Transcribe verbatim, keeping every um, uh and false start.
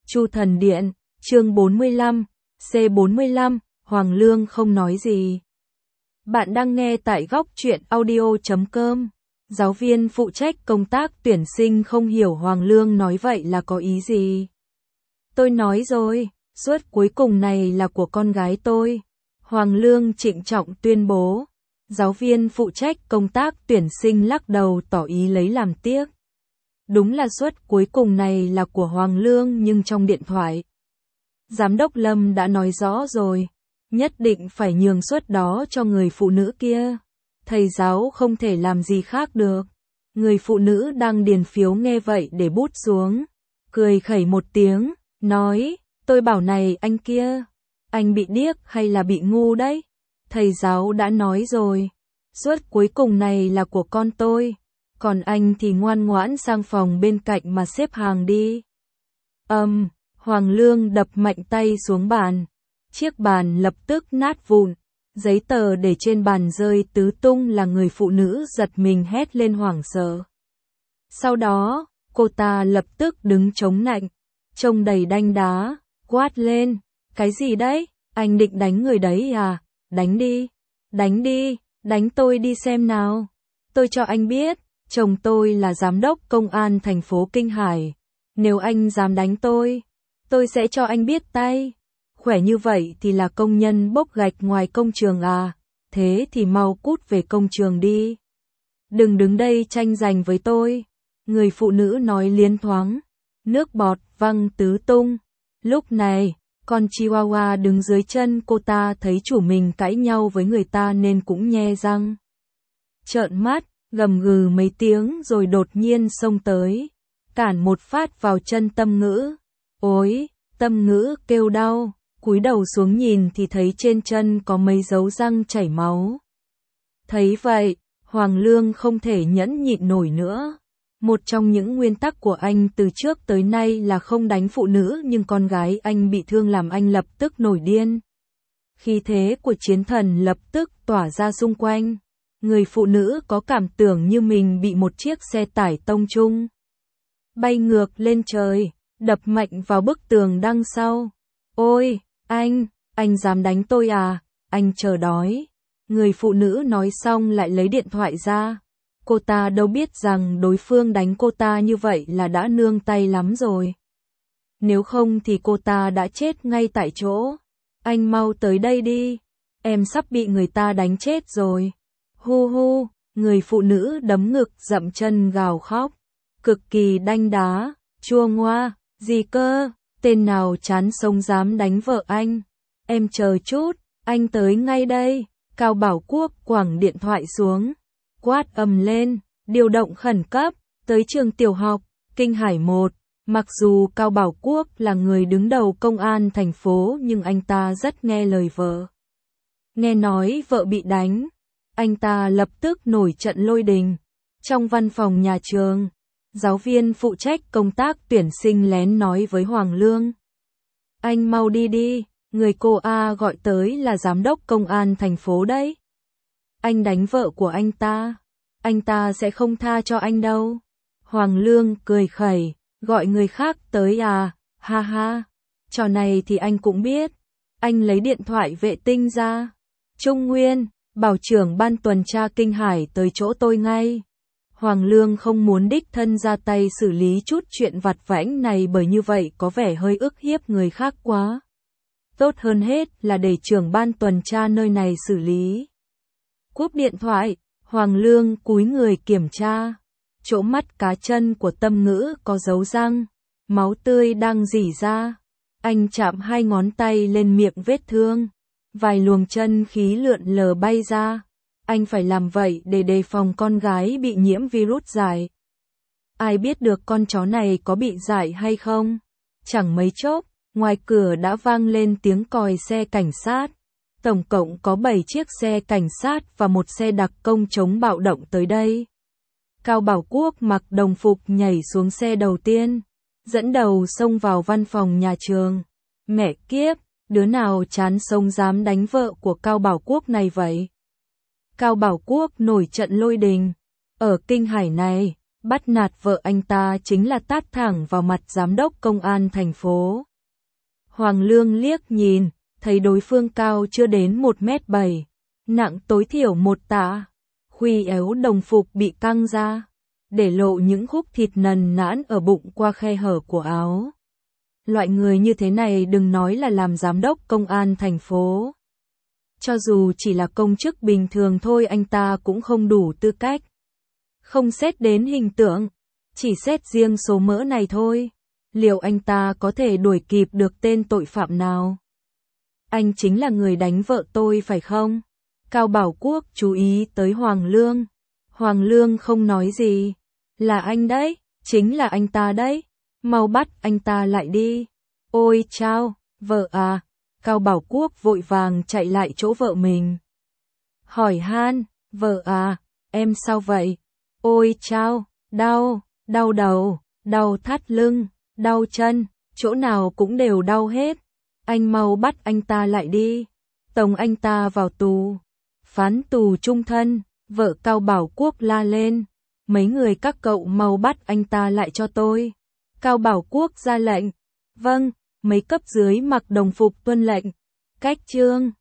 Chu Thần Điện, chương bốn mươi lăm, C bốn mươi lăm, Hoàng Lương không nói gì. Bạn đang nghe tại góc truyện audio chấm com. Giáo viên phụ trách công tác tuyển sinh không hiểu Hoàng Lương nói vậy là có ý gì. Tôi nói rồi, suất cuối cùng này là của con gái tôi. Hoàng Lương trịnh trọng tuyên bố. Giáo viên phụ trách công tác tuyển sinh lắc đầu tỏ ý lấy làm tiếc. Đúng là suất cuối cùng này là của Hoàng Lương nhưng trong điện thoại. Giám đốc Lâm đã nói rõ rồi, nhất định phải nhường suất đó cho người phụ nữ kia. Thầy giáo không thể làm gì khác được. Người phụ nữ đang điền phiếu nghe vậy để bút xuống. Cười khẩy một tiếng, nói, tôi bảo này anh kia, anh bị điếc hay là bị ngu đấy? Thầy giáo đã nói rồi, suất cuối cùng này là của con tôi. Còn anh thì ngoan ngoãn sang phòng bên cạnh mà xếp hàng đi. Âm, um, Hoàng Lương đập mạnh tay xuống bàn. Chiếc bàn lập tức nát vụn. Giấy tờ để trên bàn rơi tứ tung là người phụ nữ giật mình hét lên hoảng sợ. Sau đó, cô ta lập tức đứng chống nạnh, trông đầy đanh đá, quát lên. Cái gì đấy? Anh định đánh người đấy à? Đánh đi, đánh đi, đánh tôi đi xem nào. Tôi cho anh biết. Chồng tôi là giám đốc công an thành phố Kinh Hải. Nếu anh dám đánh tôi, tôi sẽ cho anh biết tay. Khỏe như vậy thì là công nhân bốc gạch ngoài công trường à? Thế thì mau cút về công trường đi. Đừng đứng đây tranh giành với tôi. Người phụ nữ nói liến thoáng. Nước bọt văng tứ tung. Lúc này, con Chihuahua đứng dưới chân cô ta thấy chủ mình cãi nhau với người ta nên cũng nhe răng. Trợn mắt. Gầm gừ mấy tiếng rồi đột nhiên xông tới, cản một phát vào chân Tâm Ngữ. Ôi, Tâm Ngữ kêu đau, cúi đầu xuống nhìn thì thấy trên chân có mấy dấu răng chảy máu. Thấy vậy, Hoàng Lương không thể nhẫn nhịn nổi nữa. Một trong những nguyên tắc của anh từ trước tới nay là không đánh phụ nữ, nhưng con gái anh bị thương làm anh lập tức nổi điên. Khí thế của chiến thần lập tức tỏa ra xung quanh. Người phụ nữ có cảm tưởng như mình bị một chiếc xe tải tông trúng, bay ngược lên trời, đập mạnh vào bức tường đằng sau. Ôi, anh, anh dám đánh tôi à? Anh chờ đói. Người phụ nữ nói xong lại lấy điện thoại ra. Cô ta đâu biết rằng đối phương đánh cô ta như vậy là đã nương tay lắm rồi. Nếu không thì cô ta đã chết ngay tại chỗ. Anh mau tới đây đi. Em sắp bị người ta đánh chết rồi. Hu hu, người phụ nữ đấm ngực dậm chân gào khóc. Cực kỳ đanh đá, chua ngoa, gì cơ, tên nào chán sống dám đánh vợ anh. Em chờ chút, anh tới ngay đây. Cao Bảo Quốc quẳng điện thoại xuống, quát ầm lên, điều động khẩn cấp, tới trường tiểu học, Kinh Hải một. Mặc dù Cao Bảo Quốc là người đứng đầu công an thành phố nhưng anh ta rất nghe lời vợ. Nghe nói vợ bị đánh, anh ta lập tức nổi trận lôi đình. Trong văn phòng nhà trường, giáo viên phụ trách công tác tuyển sinh lén nói với Hoàng Lương. Anh mau đi đi, người cô A gọi tới là giám đốc công an thành phố đấy. Anh đánh vợ của anh ta, anh ta sẽ không tha cho anh đâu. Hoàng Lương cười khẩy, gọi người khác tới à, ha ha. Trò này thì anh cũng biết. Anh lấy điện thoại vệ tinh ra. Trung Nguyên, bảo trưởng ban tuần tra Kinh Hải tới chỗ tôi ngay. Hoàng Lương không muốn đích thân ra tay xử lý chút chuyện vặt vãnh này bởi như vậy có vẻ hơi ức hiếp người khác quá. Tốt hơn hết là để trưởng ban tuần tra nơi này xử lý. Cúp điện thoại, Hoàng Lương cúi người kiểm tra. Chỗ mắt cá chân của Tâm Ngữ có dấu răng, máu tươi đang rỉ ra. Anh chạm hai ngón tay lên miệng vết thương. Vài luồng chân khí lượn lờ bay ra. Anh phải làm vậy để đề phòng con gái bị nhiễm virus dại. Ai biết được con chó này có bị dại hay không? Chẳng mấy chốc, ngoài cửa đã vang lên tiếng còi xe cảnh sát. Tổng cộng có bảy chiếc xe cảnh sát và một xe đặc công chống bạo động tới đây. Cao Bảo Quốc mặc đồng phục nhảy xuống xe đầu tiên, dẫn đầu xông vào văn phòng nhà trường. Mẹ kiếp! Đứa nào chán sống dám đánh vợ của Cao Bảo Quốc này vậy? Cao Bảo Quốc nổi trận lôi đình. Ở Kinh Hải này, Bắt nạt vợ anh ta chính là tát thẳng vào mặt giám đốc công an thành phố. Hoàng Lương liếc nhìn, thấy đối phương cao chưa đến một mét bảy, nặng tối thiểu một tạ. Khuy áo đồng phục bị căng ra, để lộ những khúc thịt nần nõn ở bụng qua khe hở của áo. Loại người như thế này đừng nói là làm giám đốc công an thành phố. Cho dù chỉ là công chức bình thường thôi anh ta cũng không đủ tư cách. Không xét đến hình tượng, chỉ xét riêng số mỡ này thôi. Liệu anh ta có thể đuổi kịp được tên tội phạm nào? Anh chính là người đánh vợ tôi phải không? Cao Bảo Quốc chú ý tới Hoàng Lương. Hoàng Lương không nói gì. Là anh đấy, chính là anh ta đấy. Mau bắt anh ta lại đi. Ôi chao, vợ à. Cao Bảo Quốc vội vàng chạy lại chỗ vợ mình. Hỏi han, vợ à, em sao vậy? Ôi chao, đau, đau đầu, đau thắt lưng, đau chân, chỗ nào cũng đều đau hết. Anh mau bắt anh ta lại đi. Tống anh ta vào tù. Phán tù chung thân, vợ Cao Bảo Quốc la lên. Mấy người các cậu mau bắt anh ta lại cho tôi. Cao Bảo Quốc ra lệnh. Vâng, mấy cấp dưới mặc đồng phục tuân lệnh. Cách chương